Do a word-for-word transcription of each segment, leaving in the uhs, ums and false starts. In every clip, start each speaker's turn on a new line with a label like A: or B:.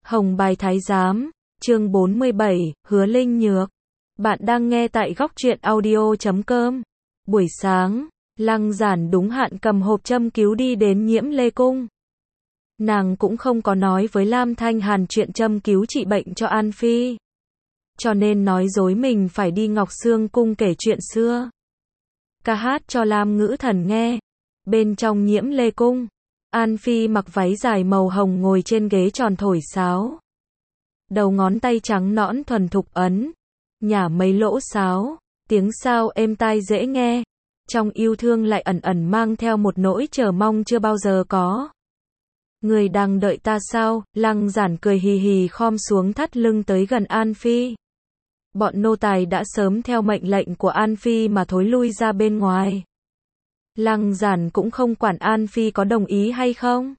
A: Hồng Bài Thái Giám, chương bốn mươi bảy, Hứa Linh Nhược. Bạn đang nghe tại góc truyện audio chấm com. Buổi sáng, Lăng Giản đúng hạn cầm hộp châm cứu đi đến Nhiễm Lê Cung. Nàng cũng không có nói với Lam Thanh Hàn chuyện châm cứu trị bệnh cho An Phi. Cho nên nói dối mình phải đi Ngọc Sương Cung kể chuyện xưa. Ca hát cho Lam Ngữ Thần nghe. Bên trong Nhiễm Lê Cung, An Phi mặc váy dài màu hồng ngồi trên ghế tròn thổi sáo. Đầu ngón tay trắng nõn thuần thục ấn, nhả mấy lỗ sáo, tiếng sao êm tai dễ nghe. Trong yêu thương lại ẩn ẩn mang theo một nỗi chờ mong chưa bao giờ có. Người đang đợi ta sao? Lăng Giản cười hì hì khom xuống thắt lưng tới gần An Phi. Bọn nô tài đã sớm theo mệnh lệnh của An Phi mà thối lui ra bên ngoài. Lăng Giản cũng không quản An Phi có đồng ý hay không.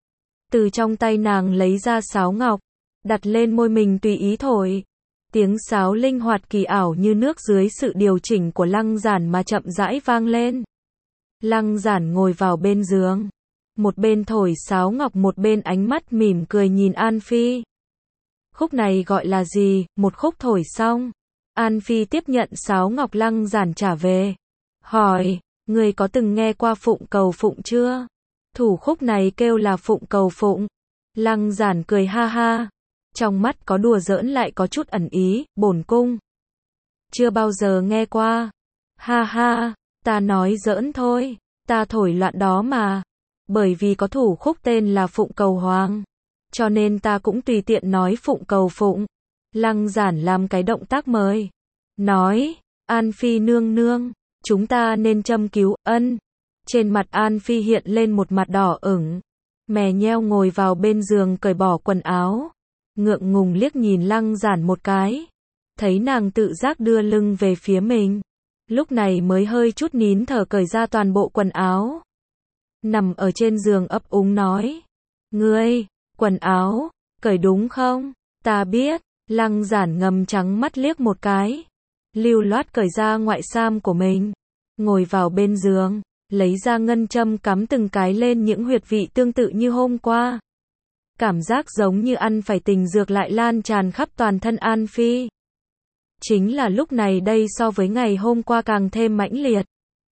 A: Từ trong tay nàng lấy ra sáo ngọc, đặt lên môi mình tùy ý thổi. Tiếng sáo linh hoạt kỳ ảo như nước dưới sự điều chỉnh của Lăng Giản mà chậm rãi vang lên. Lăng Giản ngồi vào bên giường, một bên thổi sáo ngọc một bên ánh mắt mỉm cười nhìn An Phi. Khúc này gọi là gì? Một khúc thổi xong, An Phi tiếp nhận sáo ngọc Lăng Giản trả về. Hỏi, người có từng nghe qua Phụng Cầu Phụng chưa? Thủ khúc này kêu là Phụng Cầu Phụng. Lăng Giản cười ha ha. Trong mắt có đùa giỡn lại có chút ẩn ý, bổn cung chưa bao giờ nghe qua. Ha ha, ta nói giỡn thôi, ta thổi loạn đó mà. Bởi vì có thủ khúc tên là Phụng Cầu Hoàng, cho nên ta cũng tùy tiện nói Phụng Cầu Phụng. Lăng Giản làm cái động tác mời. Nói, An Phi nương nương, chúng ta nên châm cứu, ân. Trên mặt An Phi hiện lên một mặt đỏ ửng. Mè nheo ngồi vào bên giường cởi bỏ quần áo. Ngượng ngùng liếc nhìn Lăng Giản một cái. Thấy nàng tự giác đưa lưng về phía mình. Lúc này mới hơi chút nín thở cởi ra toàn bộ quần áo. Nằm ở trên giường ấp úng nói. Ngươi, quần áo, cởi đúng không? Ta biết. Lăng Giản ngầm trắng mắt liếc một cái. Lưu loát cởi ra ngoại sam của mình. Ngồi vào bên giường, lấy ra ngân châm cắm từng cái lên những huyệt vị tương tự như hôm qua. Cảm giác giống như ăn phải tình dược lại lan tràn khắp toàn thân An Phi. Chính là lúc này đây so với ngày hôm qua càng thêm mãnh liệt.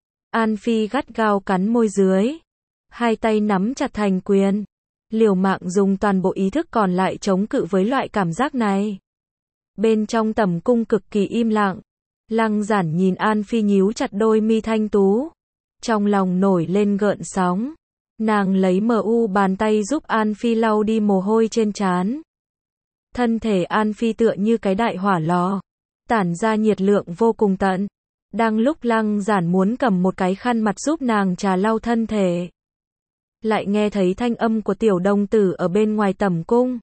A: An Phi gắt gao cắn môi dưới. Hai tay nắm chặt thành quyền. Liều mạng dùng toàn bộ ý thức còn lại chống cự với loại cảm giác này. Bên trong tẩm cung cực kỳ im lặng. Lăng Giản nhìn An Phi nhíu chặt đôi mi thanh tú. Trong lòng nổi lên gợn sóng. Nàng lấy mờ u bàn tay giúp An Phi lau đi mồ hôi trên trán. Thân thể An Phi tựa như cái đại hỏa lò, tản ra nhiệt lượng vô cùng tận. Đang lúc Lăng Giản muốn cầm một cái khăn mặt giúp nàng trà lau thân thể, lại nghe thấy thanh âm của tiểu đồng tử ở bên ngoài tẩm cung.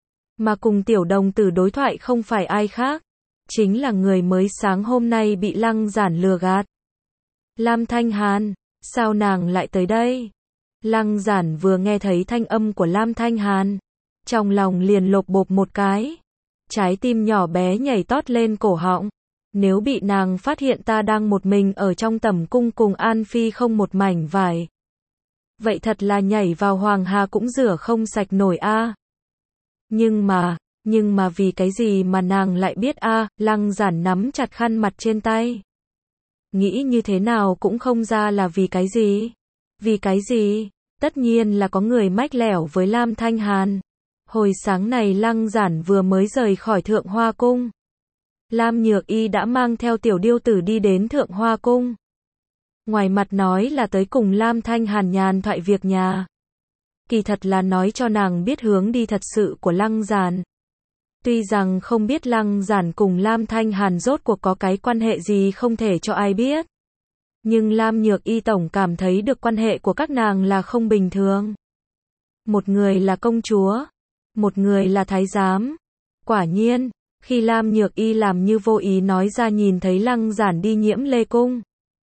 A: Mà cùng tiểu đồng tử đối thoại không phải ai khác, chính là người mới sáng hôm nay bị Lăng Giản lừa gạt. Lam Thanh Hàn, sao nàng lại tới đây? Lăng Giản vừa nghe thấy thanh âm của Lam Thanh Hàn, trong lòng liền lộp bộp một cái. Trái tim nhỏ bé nhảy tót lên cổ họng. Nếu bị nàng phát hiện ta đang một mình ở trong tẩm cung cùng An Phi không một mảnh vải, vậy thật là nhảy vào hoàng hà cũng rửa không sạch nổi a. À. Nhưng mà, nhưng mà vì cái gì mà nàng lại biết a? À? Lăng Giản nắm chặt khăn mặt trên tay. Nghĩ như thế nào cũng không ra là vì cái gì. Vì cái gì? Tất nhiên là có người mách lẻo với Lam Thanh Hàn. Hồi sáng này Lăng Giản vừa mới rời khỏi Thượng Hoa Cung. Lam Nhược Y đã mang theo tiểu điêu tử đi đến Thượng Hoa Cung. Ngoài mặt nói là tới cùng Lam Thanh Hàn nhàn thoại việc nhà. Kỳ thật là nói cho nàng biết hướng đi thật sự của Lăng Giản. Tuy rằng không biết Lăng Giản cùng Lam Thanh Hàn rốt cuộc có cái quan hệ gì không thể cho ai biết. Nhưng Lam Nhược Y tổng cảm thấy được quan hệ của các nàng là không bình thường. Một người là công chúa, một người là thái giám. Quả nhiên, khi Lam Nhược Y làm như vô ý nói ra nhìn thấy Lăng Giản đi Nhiễm Lê Cung,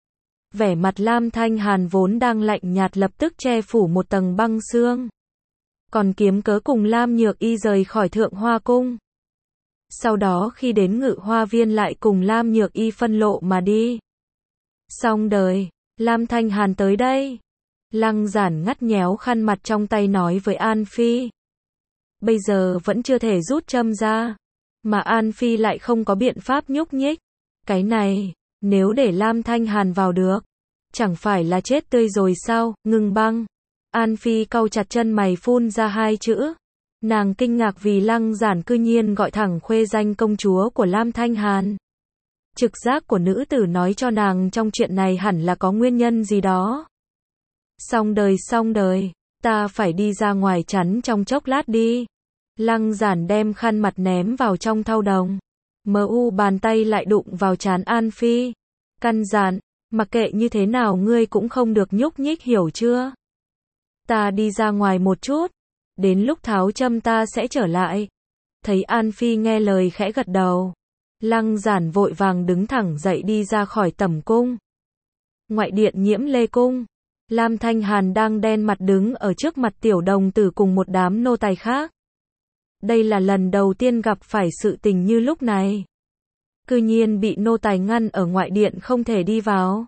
A: vẻ mặt Lam Thanh Hàn vốn đang lạnh nhạt lập tức che phủ một tầng băng xương. Còn kiếm cớ cùng Lam Nhược Y rời khỏi Thượng Hoa Cung. Sau đó khi đến Ngự Hoa Viên lại cùng Lam Nhược Y phân lộ mà đi. Xong đời, Lam Thanh Hàn tới đây. Lăng Giản ngắt nhéo khăn mặt trong tay nói với An Phi. bây giờ vẫn chưa thể rút châm ra. Mà An Phi lại không có biện pháp nhúc nhích. Cái này, nếu để Lam Thanh Hàn vào được, chẳng phải là chết tươi rồi sao, Ngưng Băng. An Phi cau chặt chân mày phun ra hai chữ. Nàng kinh ngạc vì Lăng Giản cư nhiên gọi thẳng khuê danh công chúa của Lam Thanh Hàn. Trực giác của nữ tử nói cho nàng trong chuyện này hẳn là có nguyên nhân gì đó. Xong đời xong đời, ta phải đi ra ngoài chắn trong chốc lát đi. Lăng Giản đem khăn mặt ném vào trong thau đồng. Mờ u bàn tay lại đụng vào trán An Phi. Căn dặn, mặc kệ như thế nào ngươi cũng không được nhúc nhích, hiểu chưa? Ta đi ra ngoài một chút, đến lúc tháo châm ta sẽ trở lại. Thấy An Phi nghe lời khẽ gật đầu. Lăng Giản vội vàng đứng thẳng dậy đi ra khỏi tẩm cung. Ngoại điện Nhiễm Lê cung. Lam Thanh Hàn đang đen mặt đứng ở trước mặt tiểu đồng tử cùng một đám nô tài khác. Đây là lần đầu tiên gặp phải sự tình như lúc này. Cư nhiên bị nô tài ngăn ở ngoại điện không thể đi vào.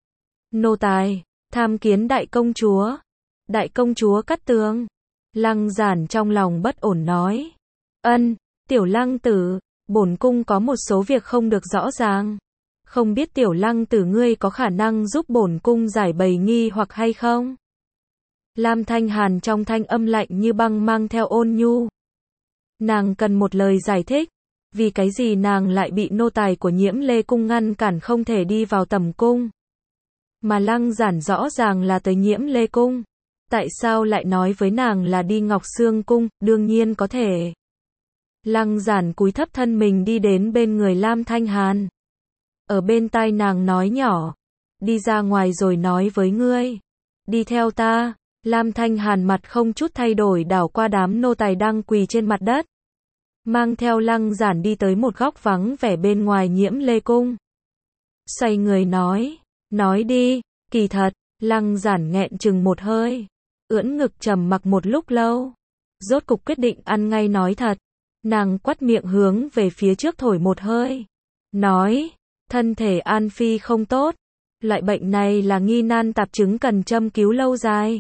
A: Nô tài, tham kiến đại công chúa. Đại công chúa Cát Tường. Lăng Giản trong lòng bất ổn nói. Ân, tiểu Lăng tử, bổn cung có một số việc không được rõ ràng. Không biết tiểu Lăng tử ngươi có khả năng giúp bổn cung giải bày nghi hoặc hay không? Lam Thanh Hàn trong thanh âm lạnh như băng mang theo ôn nhu. Nàng cần một lời giải thích. Vì cái gì nàng lại bị nô tài của Nhiễm Lê cung ngăn cản không thể đi vào tẩm cung? Mà Lăng Giản rõ ràng là tới Nhiễm Lê cung. Tại sao lại nói với nàng là đi Ngọc Xương cung? Đương nhiên có thể. Lăng Giản cúi thấp thân mình đi đến bên người Lam Thanh Hàn. Ở bên tai nàng nói nhỏ. Đi ra ngoài rồi nói với ngươi. Đi theo ta. Lam Thanh Hàn mặt không chút thay đổi đảo qua đám nô tài đang quỳ trên mặt đất. Mang theo Lăng Giản đi tới một góc vắng vẻ bên ngoài Nhiễm Lê cung. Xoay người nói. Nói đi. Kỳ thật, Lăng Giản nghẹn chừng một hơi. Ưỡn ngực trầm mặc một lúc lâu. Rốt cục quyết định ăn ngay nói thật. Nàng quắt miệng hướng về phía trước thổi một hơi. Nói. Thân thể An Phi không tốt. Loại bệnh này là nghi nan tạp chứng cần châm cứu lâu dài.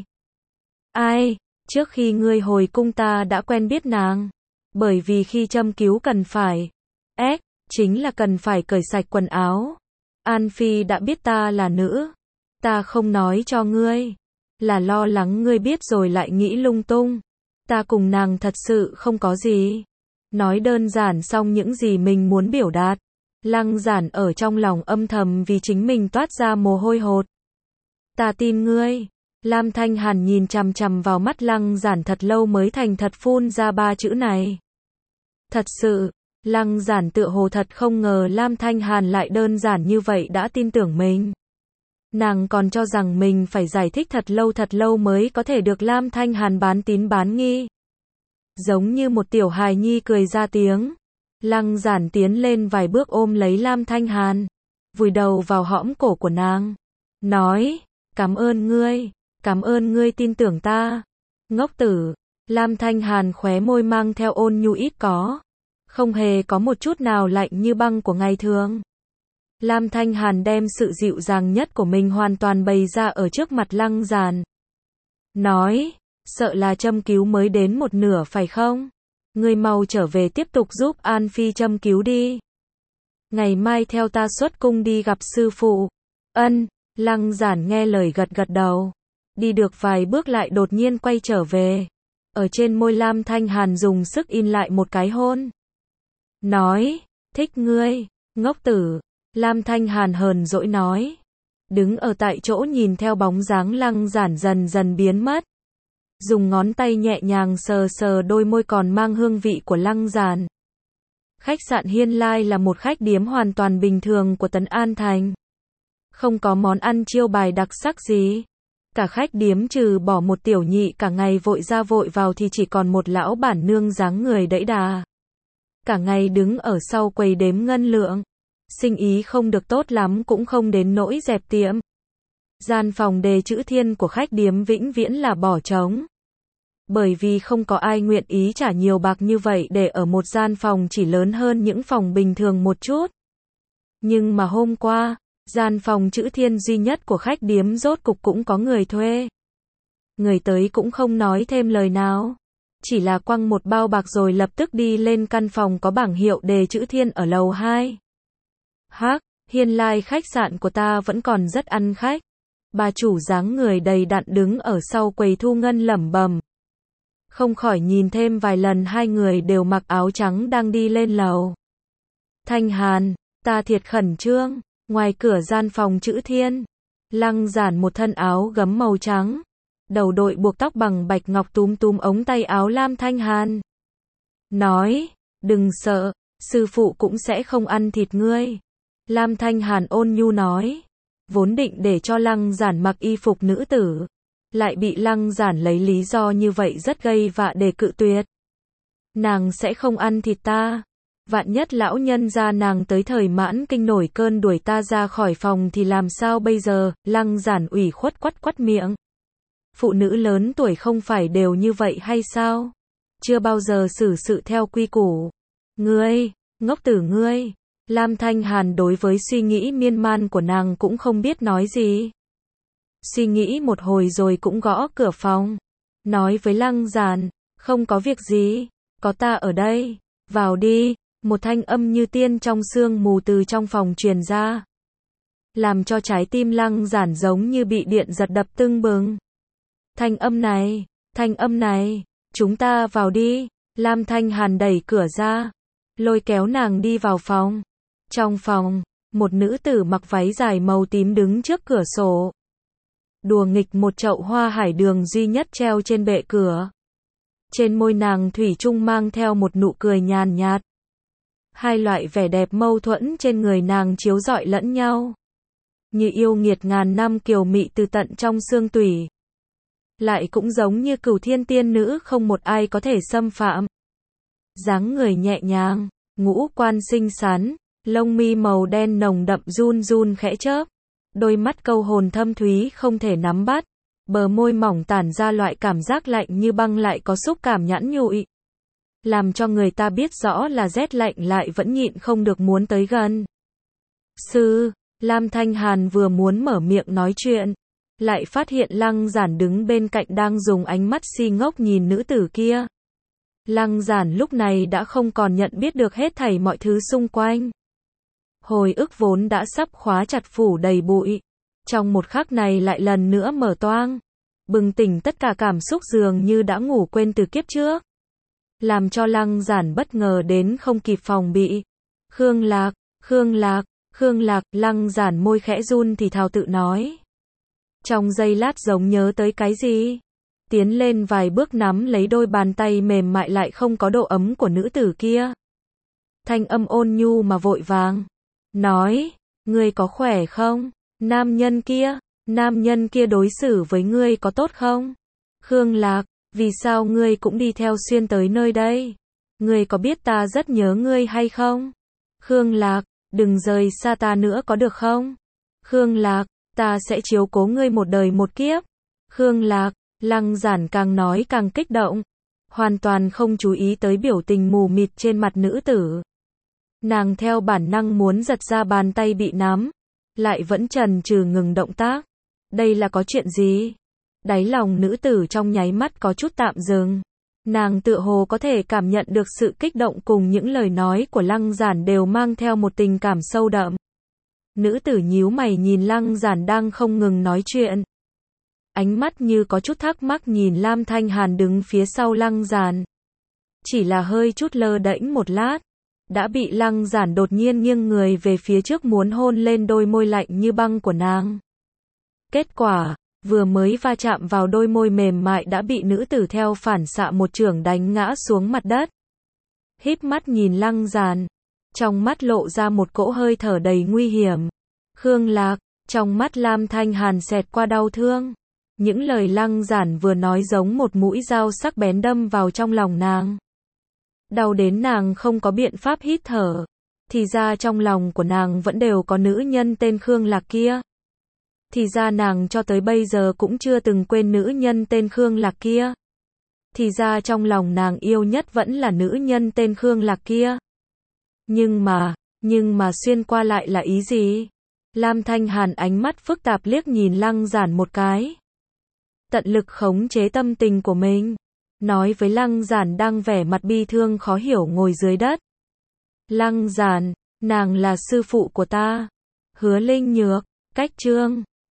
A: Ai, trước khi ngươi hồi cung ta đã quen biết nàng. Bởi vì khi châm cứu cần phải, ép, chính là cần phải cởi sạch quần áo. An Phi đã biết ta là nữ. Ta không nói cho ngươi. Là lo lắng ngươi biết rồi lại nghĩ lung tung. Ta cùng nàng thật sự không có gì. Nói đơn giản xong những gì mình muốn biểu đạt. Lăng Giản ở trong lòng âm thầm vì chính mình toát ra mồ hôi hột. Ta tin ngươi. Lam Thanh Hàn nhìn chằm chằm vào mắt Lăng Giản thật lâu mới thành thật phun ra ba chữ này. Thật sự, Lăng Giản tựa hồ thật không ngờ Lam Thanh Hàn lại đơn giản như vậy đã tin tưởng mình. Nàng còn cho rằng mình phải giải thích thật lâu thật lâu mới có thể được Lam Thanh Hàn bán tín bán nghi. Giống như một tiểu hài nhi cười ra tiếng. Lăng Giản tiến lên vài bước ôm lấy Lam Thanh Hàn. Vùi đầu vào hõm cổ của nàng. Nói, cảm ơn ngươi, cảm ơn ngươi tin tưởng ta. Ngốc tử, Lam Thanh Hàn khóe môi mang theo ôn nhu ít có. Không hề có một chút nào lạnh như băng của ngày thường. Lam Thanh Hàn đem sự dịu dàng nhất của mình hoàn toàn bày ra ở trước mặt Lăng Giản. Nói, sợ là châm cứu mới đến một nửa phải không? Ngươi mau trở về tiếp tục giúp An Phi châm cứu đi. Ngày mai theo ta xuất cung đi gặp sư phụ. Ân, Lăng Giản nghe lời gật gật đầu. Đi được vài bước lại đột nhiên quay trở về. Ở trên môi Lam Thanh Hàn dùng sức in lại một cái hôn. Nói, thích ngươi, ngốc tử. Lam Thanh Hàn hờn dỗi nói. Đứng ở tại chỗ nhìn theo bóng dáng Lăng Giản dần dần biến mất. Dùng ngón tay nhẹ nhàng sờ sờ đôi môi còn mang hương vị của Lăng Giản. Khách sạn Hiên Lai là một khách điếm hoàn toàn bình thường của Tấn An Thành. Không có món ăn chiêu bài đặc sắc gì. Cả khách điếm trừ bỏ một tiểu nhị cả ngày vội ra vội vào thì chỉ còn một lão bản nương dáng người đẫy đà. Cả ngày đứng ở sau quầy đếm ngân lượng. Sinh ý không được tốt lắm cũng không đến nỗi dẹp tiệm. Gian phòng đề chữ thiên của khách điếm vĩnh viễn là bỏ trống. Bởi vì không có ai nguyện ý trả nhiều bạc như vậy để ở một gian phòng chỉ lớn hơn những phòng bình thường một chút. Nhưng mà hôm qua, gian phòng chữ thiên duy nhất của khách điếm rốt cục cũng có người thuê. Người tới cũng không nói thêm lời nào. chỉ là quăng một bao bạc rồi lập tức đi lên căn phòng có bảng hiệu đề chữ Thiên ở lầu hai. Hắc, Hiên Lai khách sạn của ta vẫn còn rất ăn khách. Bà chủ dáng người đầy đặn đứng ở sau quầy thu ngân lẩm bẩm. Không khỏi nhìn thêm vài lần hai người đều mặc áo trắng đang đi lên lầu. Thanh Hàn, ta thiệt khẩn trương. Ngoài cửa gian phòng chữ Thiên, Lăng Giản một thân áo gấm màu trắng, đầu đội buộc tóc bằng bạch ngọc túm túm ống tay áo Lam Thanh Hàn. Nói, đừng sợ, sư phụ cũng sẽ không ăn thịt ngươi. Lam Thanh Hàn ôn nhu nói, vốn định để cho Lăng Giản mặc y phục nữ tử, lại bị Lăng Giản lấy lý do như vậy rất gây vạ để cự tuyệt. Nàng sẽ không ăn thịt ta. Vạn nhất lão nhân gia nàng tới thời mãn kinh nổi cơn đuổi ta ra khỏi phòng thì làm sao bây giờ? Lăng Giản ủy khuất quắt quắt miệng. Phụ nữ lớn tuổi không phải đều như vậy hay sao? Chưa bao giờ xử sự theo quy củ. Ngươi, ngốc tử ngươi. Lam Thanh Hàn đối với suy nghĩ miên man của nàng cũng không biết nói gì. Suy nghĩ một hồi rồi cũng gõ cửa phòng. Nói với Lăng Giản, không có việc gì, có ta ở đây, vào đi. Một thanh âm như tiên trong sương mù từ trong phòng truyền ra, làm cho trái tim Lăng Giản giống như bị điện giật đập tưng bừng. Thanh âm này, thanh âm này, chúng ta vào đi. Lam Thanh Hàn đẩy cửa ra, lôi kéo nàng đi vào phòng. Trong phòng, một nữ tử mặc váy dài màu tím đứng trước cửa sổ, đùa nghịch một chậu hoa hải đường duy nhất treo trên bệ cửa. Trên môi nàng thủy chung mang theo một nụ cười nhàn nhạt. Hai loại vẻ đẹp mâu thuẫn trên người nàng chiếu rọi lẫn nhau, như yêu nghiệt ngàn năm kiều mị từ tận trong xương tủy, lại cũng giống như cửu thiên tiên nữ không một ai có thể xâm phạm. Dáng người nhẹ nhàng, ngũ quan xinh xắn, lông mi màu đen nồng đậm run run khẽ chớp, đôi mắt câu hồn thâm thúy không thể nắm bắt, bờ môi mỏng tản ra loại cảm giác lạnh như băng lại có xúc cảm nhẵn nhụi, làm cho người ta biết rõ là rét lạnh lại vẫn nhịn không được muốn tới gần. Sư, Lam Thanh Hàn vừa muốn mở miệng nói chuyện, lại phát hiện Lăng Giản đứng bên cạnh đang dùng ánh mắt si ngốc nhìn nữ tử kia. Lăng Giản lúc này đã không còn nhận biết được hết thảy mọi thứ xung quanh. Hồi ức vốn đã sắp khóa chặt phủ đầy bụi, trong một khắc này lại lần nữa mở toang, bừng tỉnh tất cả cảm xúc dường như đã ngủ quên từ kiếp trước. Làm cho Lăng Giản bất ngờ đến không kịp phòng bị. Khương Lạc, Khương Lạc, Khương Lạc, Lăng Giản môi khẽ run thì thào tự nói. Trong giây lát giống nhớ tới cái gì, tiến lên vài bước nắm lấy đôi bàn tay mềm mại lại không có độ ấm của nữ tử kia. Thanh âm ôn nhu mà vội vàng, nói, ngươi có khỏe không? Nam nhân kia, nam nhân kia đối xử với ngươi có tốt không? Khương Lạc, vì sao ngươi cũng đi theo xuyên tới nơi đây? Ngươi có biết ta rất nhớ ngươi hay không? Khương Lạc, đừng rời xa ta nữa có được không? Khương Lạc, ta sẽ chiếu cố ngươi một đời một kiếp. Khương Lạc, Lăng Giản càng nói càng kích động, hoàn toàn không chú ý tới biểu tình mù mịt trên mặt nữ tử. Nàng theo bản năng muốn giật ra bàn tay bị nắm, lại vẫn chần chừ ngừng động tác. Đây là có chuyện gì? Đáy lòng nữ tử trong nháy mắt có chút tạm dừng. Nàng tựa hồ có thể cảm nhận được sự kích động cùng những lời nói của Lăng Giản đều mang theo một tình cảm sâu đậm. Nữ tử nhíu mày nhìn Lăng Giản đang không ngừng nói chuyện. Ánh mắt như có chút thắc mắc nhìn Lam Thanh Hàn đứng phía sau Lăng Giản. Chỉ là hơi chút lơ đễnh một lát, đã bị Lăng Giản đột nhiên nghiêng người về phía trước muốn hôn lên đôi môi lạnh như băng của nàng. Kết quả, vừa mới va chạm vào đôi môi mềm mại đã bị nữ tử theo phản xạ một chưởng đánh ngã xuống mặt đất. Híp mắt nhìn Lăng Giản, trong mắt lộ ra một cỗ hơi thở đầy nguy hiểm. Khương Lạc, trong mắt Lam Thanh Hàn xẹt qua đau thương. Những lời Lăng Giản vừa nói giống một mũi dao sắc bén đâm vào trong lòng nàng. Đau đến nàng không có biện pháp hít thở. Thì ra trong lòng của nàng vẫn đều có nữ nhân tên Khương Lạc kia. Thì ra nàng cho tới bây giờ cũng chưa từng quên nữ nhân tên Khương Lạc kia. Thì ra trong lòng nàng yêu nhất vẫn là nữ nhân tên Khương Lạc kia. Nhưng mà, nhưng mà xuyên qua lại là ý gì? Lam Thanh Hàn ánh mắt phức tạp liếc nhìn Lăng Giản một cái. Tận lực khống chế tâm tình của mình. nói với Lăng Giản đang vẻ mặt bi thương khó hiểu ngồi dưới đất. Lăng Giản, nàng là sư phụ của ta. Hứa Linh Nhược, cách chương